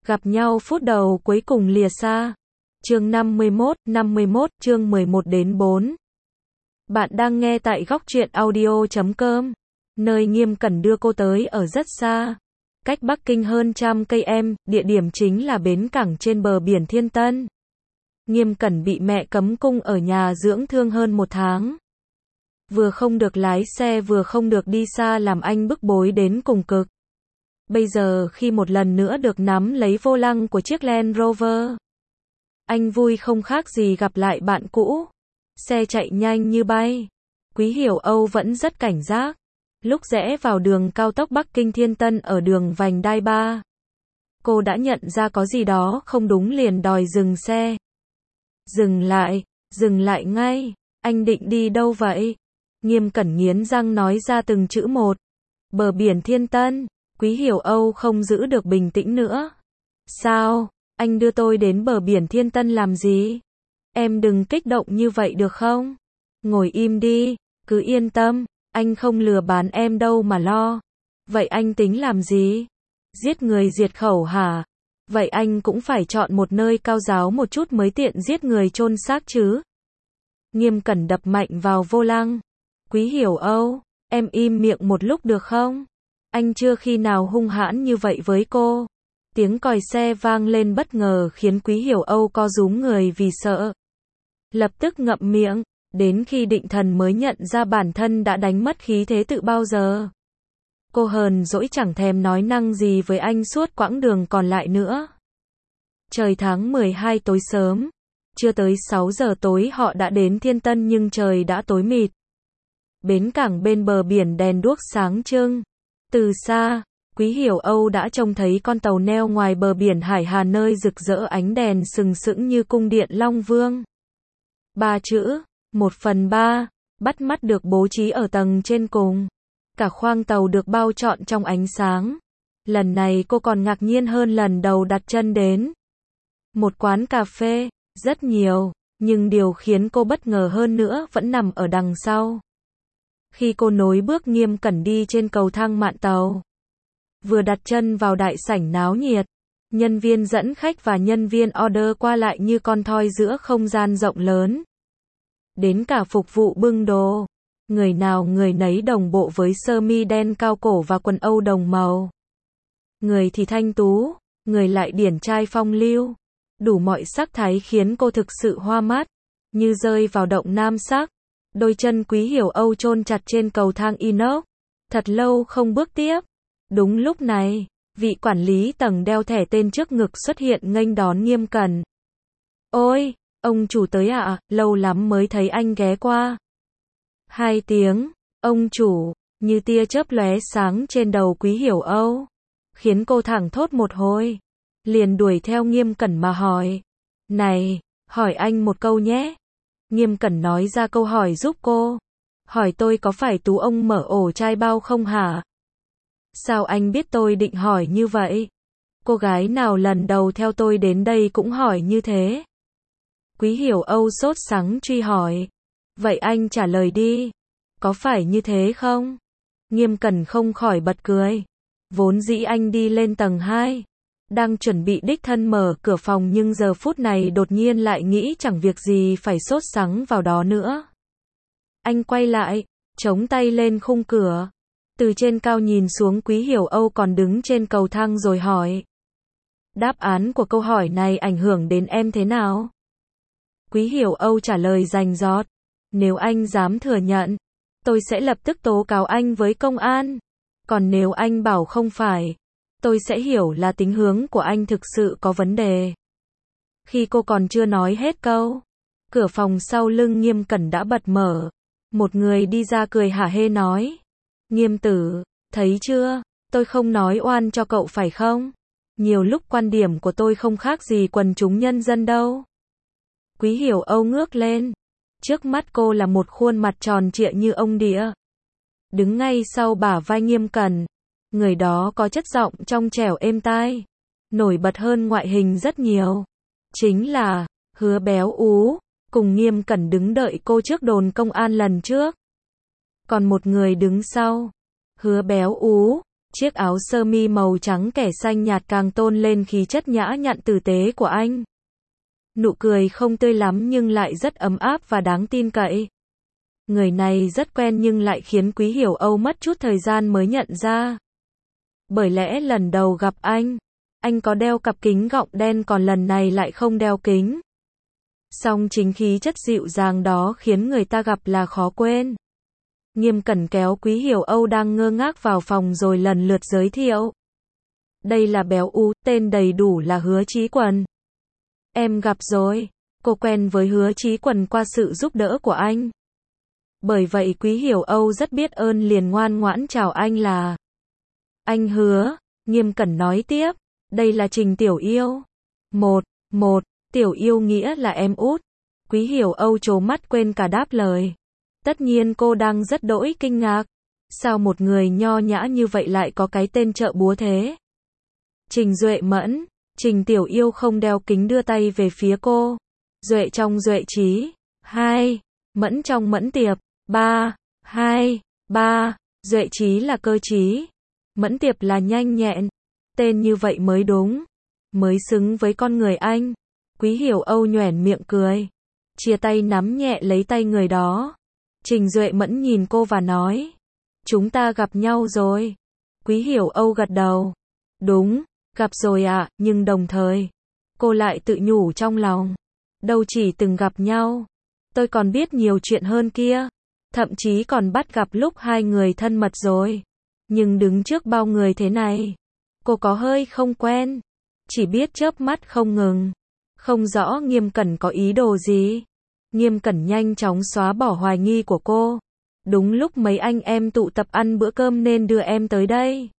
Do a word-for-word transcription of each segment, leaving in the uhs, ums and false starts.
Gặp nhau phút đầu cuối cùng lìa xa. Chương năm mươi mốt, năm mươi mốt, chương mười một đến bốn. Bạn đang nghe tại góc truyện audio chấm com, nơi Nghiêm Cẩn đưa cô tới ở rất xa, cách Bắc Kinh hơn trăm cây em, địa điểm chính là bến cảng trên bờ biển Thiên Tân. Nghiêm Cẩn bị mẹ cấm cung ở nhà dưỡng thương hơn một tháng. Vừa không được lái xe vừa không được đi xa làm anh bức bối đến cùng cực. Bây giờ khi một lần nữa được nắm lấy vô lăng của chiếc Land Rover, anh vui không khác gì gặp lại bạn cũ. Xe chạy nhanh như bay. Quý Hiểu Âu vẫn rất cảnh giác. Lúc rẽ vào đường cao tốc Bắc Kinh Thiên Tân ở đường vành đai ba, cô đã nhận ra có gì đó không đúng liền đòi dừng xe. Dừng lại, dừng lại ngay, anh định đi đâu vậy? Nghiêm Cẩn nghiến răng nói ra từng chữ một. Bờ biển Thiên Tân. Quý Hiểu Âu không giữ được bình tĩnh nữa. Sao? Anh đưa tôi đến bờ biển Thiên Tân làm gì? Em đừng kích động như vậy được không? Ngồi im đi, cứ yên tâm, anh không lừa bán em đâu mà lo. Vậy anh tính làm gì? Giết người diệt khẩu hả? Vậy anh cũng phải chọn một nơi cao giáo một chút mới tiện giết người chôn xác chứ. Nghiêm Cẩn đập mạnh vào vô lăng. Quý Hiểu Âu, em im miệng một lúc được không? Anh chưa khi nào hung hãn như vậy với cô. Tiếng còi xe vang lên bất ngờ khiến Quý Hiểu Âu co rúm người vì sợ. Lập tức ngậm miệng, đến khi định thần mới nhận ra bản thân đã đánh mất khí thế từ bao giờ. Cô hờn dỗi chẳng thèm nói năng gì với anh suốt quãng đường còn lại nữa. Trời tháng mười hai tối sớm, chưa tới sáu giờ tối họ đã đến Thiên Tân nhưng trời đã tối mịt. Bến cảng bên bờ biển đèn đuốc sáng trưng. Từ xa, Quý Hiểu Âu đã trông thấy con tàu neo ngoài bờ biển Hải Hà nơi rực rỡ ánh đèn sừng sững như cung điện Long Vương. Ba chữ, một phần ba, bắt mắt được bố trí ở tầng trên cùng. Cả khoang tàu được bao trọn trong ánh sáng. Lần này cô còn ngạc nhiên hơn lần đầu đặt chân đến. Một quán cà phê, rất nhiều, nhưng điều khiến cô bất ngờ hơn nữa vẫn nằm ở đằng sau. Khi cô nối bước Nghiêm Cẩn đi trên cầu thang mạn tàu, vừa đặt chân vào đại sảnh náo nhiệt, nhân viên dẫn khách và nhân viên order qua lại như con thoi giữa không gian rộng lớn. Đến cả phục vụ bưng đồ, người nào người nấy đồng bộ với sơ mi đen cao cổ và quần âu đồng màu. Người thì thanh tú, người lại điển trai phong lưu, đủ mọi sắc thái khiến cô thực sự hoa mắt, như rơi vào động nam sắc. Đôi chân Quý Hiểu Âu chôn chặt trên cầu thang inox, thật lâu không bước tiếp. Đúng lúc này, vị quản lý tầng đeo thẻ tên trước ngực xuất hiện nghênh đón Nghiêm Cẩn. Ôi, ông chủ tới ạ, à? Lâu lắm mới thấy anh ghé qua. Hai tiếng, ông chủ, như tia chớp lóe sáng trên đầu Quý Hiểu Âu, khiến cô thẳng thốt một hồi. Liền đuổi theo Nghiêm Cẩn mà hỏi. Này, hỏi anh một câu nhé. Nghiêm Cẩn nói ra câu hỏi giúp cô. Hỏi tôi có phải Tú ông mở ổ chai bao không hả? Sao anh biết tôi định hỏi như vậy? Cô gái nào lần đầu theo tôi đến đây cũng hỏi như thế. Quý Hiểu Âu sốt sắng truy hỏi. Vậy anh trả lời đi. Có phải như thế không? Nghiêm Cẩn không khỏi bật cười. Vốn dĩ anh đi lên tầng hai. Đang chuẩn bị đích thân mở cửa phòng nhưng giờ phút này đột nhiên lại nghĩ chẳng việc gì phải sốt sắng vào đó nữa. Anh quay lại, chống tay lên khung cửa. Từ trên cao nhìn xuống Quý Hiểu Âu còn đứng trên cầu thang rồi hỏi. Đáp án của câu hỏi này ảnh hưởng đến em thế nào? Quý Hiểu Âu trả lời rành rọt. Nếu anh dám thừa nhận, tôi sẽ lập tức tố cáo anh với công an. Còn nếu anh bảo không phải, tôi sẽ hiểu là tính hướng của anh thực sự có vấn đề. Khi cô còn chưa nói hết câu, cửa phòng sau lưng Nghiêm Cẩn đã bật mở. Một người đi ra cười hả hê nói. Nghiêm tử, thấy chưa, tôi không nói oan cho cậu phải không? Nhiều lúc quan điểm của tôi không khác gì quần chúng nhân dân đâu. Quý Hiểu Âu ngước lên. Trước mắt cô là một khuôn mặt tròn trịa như ông đĩa. Đứng ngay sau bả vai Nghiêm Cẩn. Người đó có chất giọng trong trẻo êm tai, nổi bật hơn ngoại hình rất nhiều. Chính là Hứa Béo Ú, cùng Nghiêm Cẩn đứng đợi cô trước đồn công an lần trước. Còn một người đứng sau, Hứa Béo Ú, Chiếc áo sơ mi màu trắng kẻ xanh nhạt càng tôn lên khí chất nhã nhặn tử tế của anh. Nụ cười không tươi lắm nhưng lại rất ấm áp và đáng tin cậy. Người này rất quen nhưng lại khiến Quý Hiểu Âu mất chút thời gian mới nhận ra. Bởi lẽ lần đầu gặp anh, anh có đeo cặp kính gọng đen còn lần này lại không đeo kính. Song chính khí chất dịu dàng đó khiến người ta gặp là khó quên. Nghiêm Cẩn kéo Quý Hiểu Âu đang ngơ ngác vào phòng rồi lần lượt giới thiệu. Đây là Béo U, tên đầy đủ là Hứa Chí Quần. Em gặp rồi, cô quen với Hứa Chí Quần qua sự giúp đỡ của anh. Bởi vậy Quý Hiểu Âu rất biết ơn liền ngoan ngoãn chào anh là anh Hứa. Nghiêm Cẩn nói tiếp, đây là Trình Tiểu Yêu. Một, một, Tiểu Yêu nghĩa là em út. Quý Hiểu Âu trố mắt quên cả đáp lời. Tất nhiên cô đang rất đỗi kinh ngạc. Sao một người nho nhã như vậy lại có cái tên trợ búa thế? Trình Duệ Mẫn. Trình Tiểu Yêu không đeo kính đưa tay về phía cô. Duệ trong Duệ Trí. Hai. Mẫn trong Mẫn Tiệp. Ba. Hai. Ba. Duệ Trí là cơ trí. Mẫn Tiệp là nhanh nhẹn. Tên như vậy mới đúng. Mới xứng với con người anh. Quý Hiểu Âu nhoẻn miệng cười. Chia tay nắm nhẹ lấy tay người đó. Trình Duệ Mẫn nhìn cô và nói. Chúng ta gặp nhau rồi. Quý Hiểu Âu gật đầu. Đúng, gặp rồi ạ, à, nhưng đồng thời. Cô lại tự nhủ trong lòng. Đâu chỉ từng gặp nhau. Tôi còn biết nhiều chuyện hơn kia. Thậm chí còn bắt gặp lúc hai người thân mật rồi. Nhưng đứng trước bao người thế này. Cô có hơi không quen. Chỉ biết chớp mắt không ngừng. Không rõ Nghiêm Cẩn có ý đồ gì. Nghiêm Cẩn nhanh chóng xóa bỏ hoài nghi của cô. Đúng lúc mấy anh em tụ tập ăn bữa cơm nên đưa em tới đây.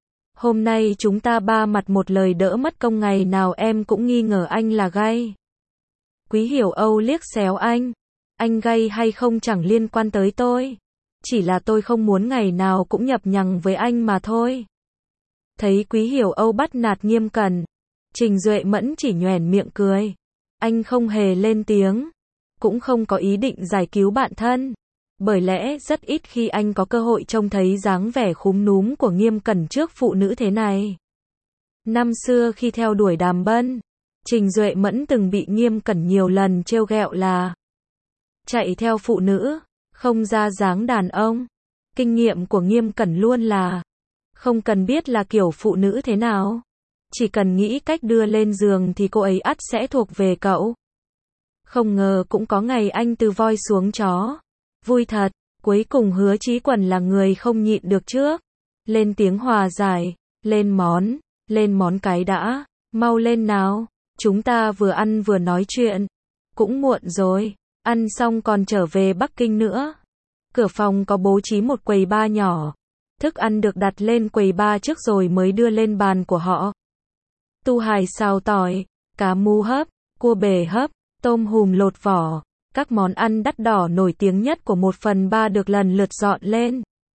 Hôm nay chúng ta ba mặt một lời đỡ mất công ngày nào em cũng nghi ngờ anh là gay. Quý Hiểu Âu liếc xéo anh. Anh gay hay không chẳng liên quan tới tôi. Chỉ là tôi không muốn ngày nào cũng nhập nhằng với anh mà thôi. Thấy Quý Hiểu Âu bắt nạt Nghiêm Cẩn. Trình Duệ Mẫn chỉ nhoẻn miệng cười. Anh không hề lên tiếng. Cũng không có ý định giải cứu bạn thân. Bởi lẽ rất ít khi anh có cơ hội trông thấy dáng vẻ khúm núm của Nghiêm Cẩn trước phụ nữ thế này. Năm xưa khi theo đuổi Đàm Bân, Trình Duệ Mẫn từng bị Nghiêm Cẩn nhiều lần trêu ghẹo là chạy theo phụ nữ, không ra dáng đàn ông. Kinh nghiệm của Nghiêm Cẩn luôn là không cần biết là kiểu phụ nữ thế nào. Chỉ cần nghĩ cách đưa lên giường thì cô ấy ắt sẽ thuộc về cậu. Không ngờ cũng có ngày anh từ voi xuống chó. Vui thật, cuối cùng Hứa Chí Quần là người không nhịn được trước. Lên tiếng hòa giải, lên món, lên món cái đã, mau lên nào. Chúng ta vừa ăn vừa nói chuyện. Cũng muộn rồi, ăn xong còn trở về Bắc Kinh nữa. Cửa phòng có bố trí một quầy bar nhỏ. Thức ăn được đặt lên quầy bar trước rồi mới đưa lên bàn của họ. Tu hài xào tỏi, cá mu hấp, cua bể hấp, tôm hùm lột vỏ. Các món ăn đắt đỏ nổi tiếng nhất của một phần ba được lần lượt dọn lên.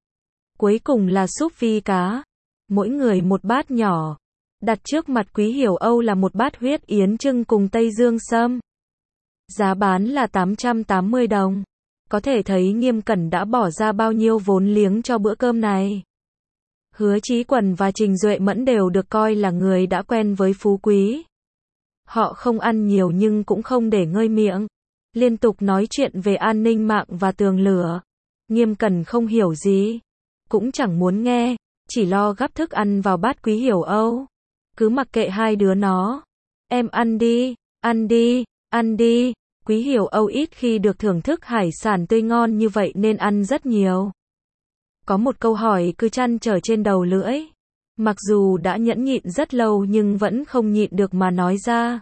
Cuối cùng là súp phi cá. Mỗi người một bát nhỏ. Đặt trước mặt Quý Hiểu Âu là một bát huyết yến trưng cùng Tây Dương sâm. Giá bán là tám trăm tám mươi đồng. Có thể thấy Nghiêm Cẩn đã bỏ ra bao nhiêu vốn liếng cho bữa cơm này. Hứa Chí Quần và Trình Duệ Mẫn đều được coi là người đã quen với phú quý. Họ không ăn nhiều nhưng cũng không để ngơi miệng. Liên tục nói chuyện về an ninh mạng và tường lửa. Nghiêm Cẩn không hiểu gì. Cũng chẳng muốn nghe. Chỉ lo gắp thức ăn vào bát Quý Hiểu Âu. Cứ mặc kệ hai đứa nó. Em ăn đi, ăn đi, ăn đi. Quý Hiểu Âu ít khi được thưởng thức hải sản tươi ngon như vậy nên ăn rất nhiều. Có một câu hỏi cứ trăn trở trên đầu lưỡi. Mặc dù đã nhẫn nhịn rất lâu nhưng vẫn không nhịn được mà nói ra.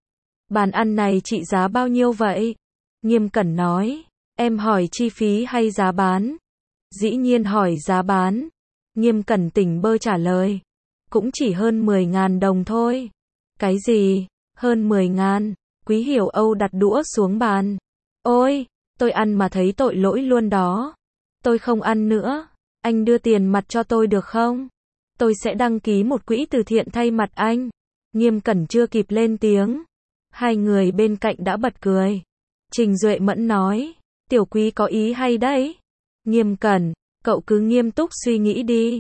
Bàn ăn này trị giá bao nhiêu vậy? Nghiêm Cẩn nói. Em hỏi chi phí hay giá bán? Dĩ nhiên hỏi giá bán. Nghiêm Cẩn tỉnh bơ trả lời. Cũng chỉ hơn mười ngàn đồng thôi. Cái gì? Hơn mười ngàn? Quý Hiểu Âu đặt đũa xuống bàn. Ôi, tôi ăn mà thấy tội lỗi luôn đó. Tôi không ăn nữa. Anh đưa tiền mặt cho tôi được không? Tôi sẽ đăng ký một quỹ từ thiện thay mặt anh. Nghiêm Cẩn chưa kịp lên tiếng. Hai người bên cạnh đã bật cười. Trình Duệ Mẫn nói. Tiểu Quý có ý hay đấy. Nghiêm Cẩn, cậu cứ nghiêm túc suy nghĩ đi.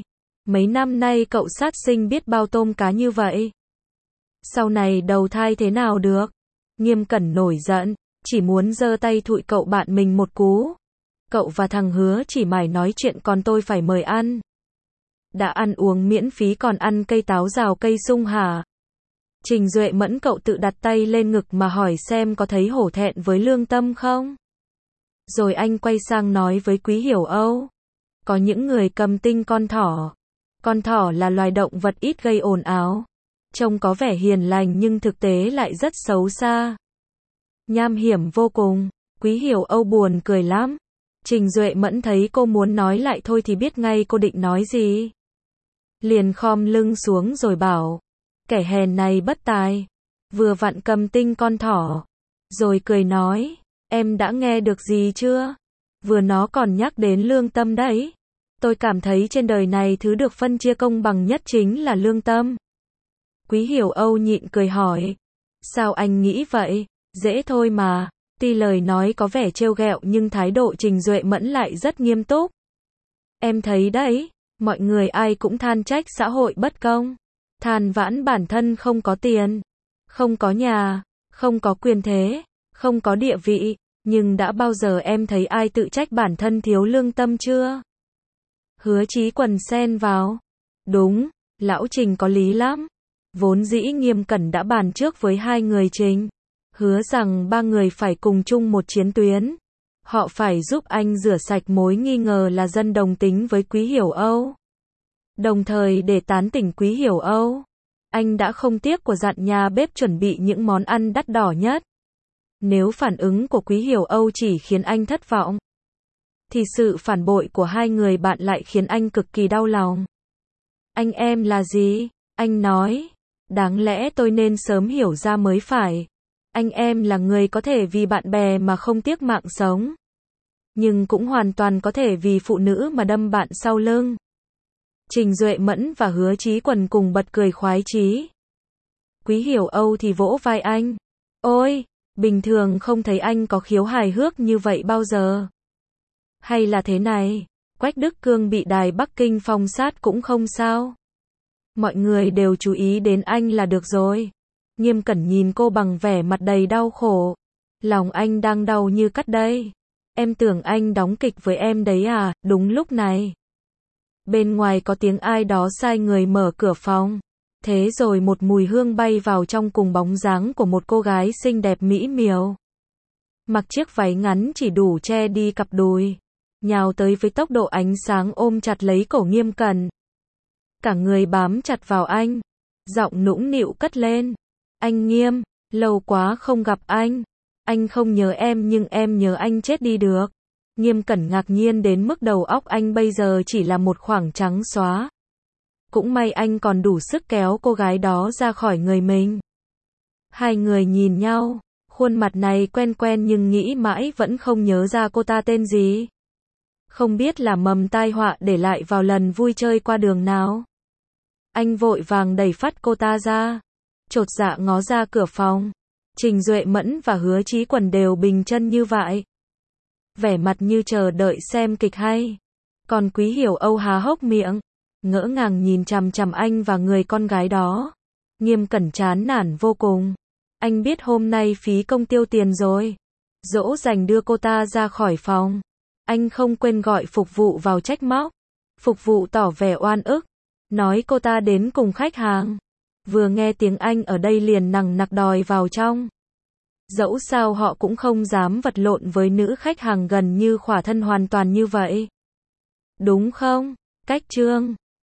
Mấy năm nay cậu sát sinh biết bao tôm cá như vậy. Sau này đầu thai thế nào được? Nghiêm Cẩn nổi giận, chỉ muốn giơ tay thụi cậu bạn mình một cú. Cậu và thằng Hứa chỉ mải nói chuyện còn tôi phải mời ăn. Đã ăn uống miễn phí còn ăn cây táo rào cây sung hả? Trình Duệ Mẫn cậu tự đặt tay lên ngực mà hỏi xem có thấy hổ thẹn với lương tâm không? Rồi anh quay sang nói với Quý Hiểu Âu. Có những người cầm tinh con thỏ. Con thỏ là loài động vật ít gây ồn ào. Trông có vẻ hiền lành nhưng thực tế lại rất xấu xa. Nham hiểm vô cùng. Quý Hiểu Âu buồn cười lắm. Trình Duệ Mẫn thấy cô muốn nói lại thôi thì biết ngay cô định nói gì. Liền khom lưng xuống rồi bảo. Kẻ hèn này bất tài. Vừa vặn cầm tinh con thỏ. Rồi cười nói. Em đã nghe được gì chưa? Vừa nó còn nhắc đến lương tâm đấy. Tôi cảm thấy trên đời này thứ được phân chia công bằng nhất chính là lương tâm. Quý Hiểu Âu nhịn cười hỏi. Sao anh nghĩ vậy? Dễ thôi mà. Tuy lời nói có vẻ trêu ghẹo nhưng thái độ Trình Duệ Mẫn lại rất nghiêm túc. Em thấy đấy, mọi người ai cũng than trách xã hội bất công. Than vãn bản thân không có tiền, không có nhà, không có quyền thế, không có địa vị. Nhưng đã bao giờ em thấy ai tự trách bản thân thiếu lương tâm chưa? Hứa Chí Quần xen vào. Đúng, lão Trình có lý lắm. Vốn dĩ Nghiêm Cẩn đã bàn trước với hai người Trình. Hứa rằng ba người phải cùng chung một chiến tuyến. Họ phải giúp anh rửa sạch mối nghi ngờ là dân đồng tính với Quý Hiểu Âu. Đồng thời để tán tỉnh Quý Hiểu Âu, anh đã không tiếc của dặn nhà bếp chuẩn bị những món ăn đắt đỏ nhất. Nếu phản ứng của Quý Hiểu Âu chỉ khiến anh thất vọng, thì sự phản bội của hai người bạn lại khiến anh cực kỳ đau lòng. Anh em là gì? Anh nói. Đáng lẽ tôi nên sớm hiểu ra mới phải. Anh em là người có thể vì bạn bè mà không tiếc mạng sống. Nhưng cũng hoàn toàn có thể vì phụ nữ mà đâm bạn sau lưng. Trình Duệ Mẫn và Hứa Chí Quần cùng bật cười khoái chí. Quý Hiểu Âu thì vỗ vai anh. Ôi, bình thường không thấy anh có khiếu hài hước như vậy bao giờ. Hay là thế này, Quách Đức Cương bị Đài Bắc Kinh phong sát cũng không sao. Mọi người đều chú ý đến anh là được rồi. Nghiêm Cẩn nhìn cô bằng vẻ mặt đầy đau khổ. Lòng anh đang đau như cắt đây. Em tưởng anh đóng kịch với em đấy à? Đúng lúc này, bên ngoài có tiếng ai đó sai người mở cửa phòng. Thế rồi một mùi hương bay vào trong cùng bóng dáng của một cô gái xinh đẹp mỹ miều. Mặc chiếc váy ngắn chỉ đủ che đi cặp đùi. Nhào tới với tốc độ ánh sáng ôm chặt lấy cổ Nghiêm Cẩn. Cả người bám chặt vào anh. Giọng nũng nịu cất lên. Anh Nghiêm, lâu quá không gặp anh. Anh không nhớ em nhưng em nhớ anh chết đi được. Nghiêm Cẩn ngạc nhiên đến mức đầu óc anh bây giờ chỉ là một khoảng trắng xóa. Cũng may anh còn đủ sức kéo cô gái đó ra khỏi người mình. Hai người nhìn nhau, khuôn mặt này quen quen nhưng nghĩ mãi vẫn không nhớ ra cô ta tên gì. Không biết là mầm tai họa để lại vào lần vui chơi qua đường nào. Anh vội vàng đẩy phắt cô ta ra, chột dạ ngó ra cửa phòng. Trình Duệ Mẫn và Hứa Chí Quần đều bình chân như vậy, vẻ mặt như chờ đợi xem kịch hay. Còn Quý Hiểu Âu há hốc miệng, ngỡ ngàng nhìn chằm chằm anh và người con gái đó. Nghiêm Cẩn chán nản vô cùng. Anh biết hôm nay phí công tiêu tiền rồi. Dỗ dành đưa cô ta ra khỏi phòng. Anh không quên gọi phục vụ vào trách móc. Phục vụ tỏ vẻ oan ức, nói cô ta đến cùng khách hàng. Vừa nghe tiếng Anh ở đây liền nằng nặc đòi vào trong. Dẫu sao họ cũng không dám vật lộn với nữ khách hàng gần như khỏa thân hoàn toàn như vậy. Đúng không? Cách Trương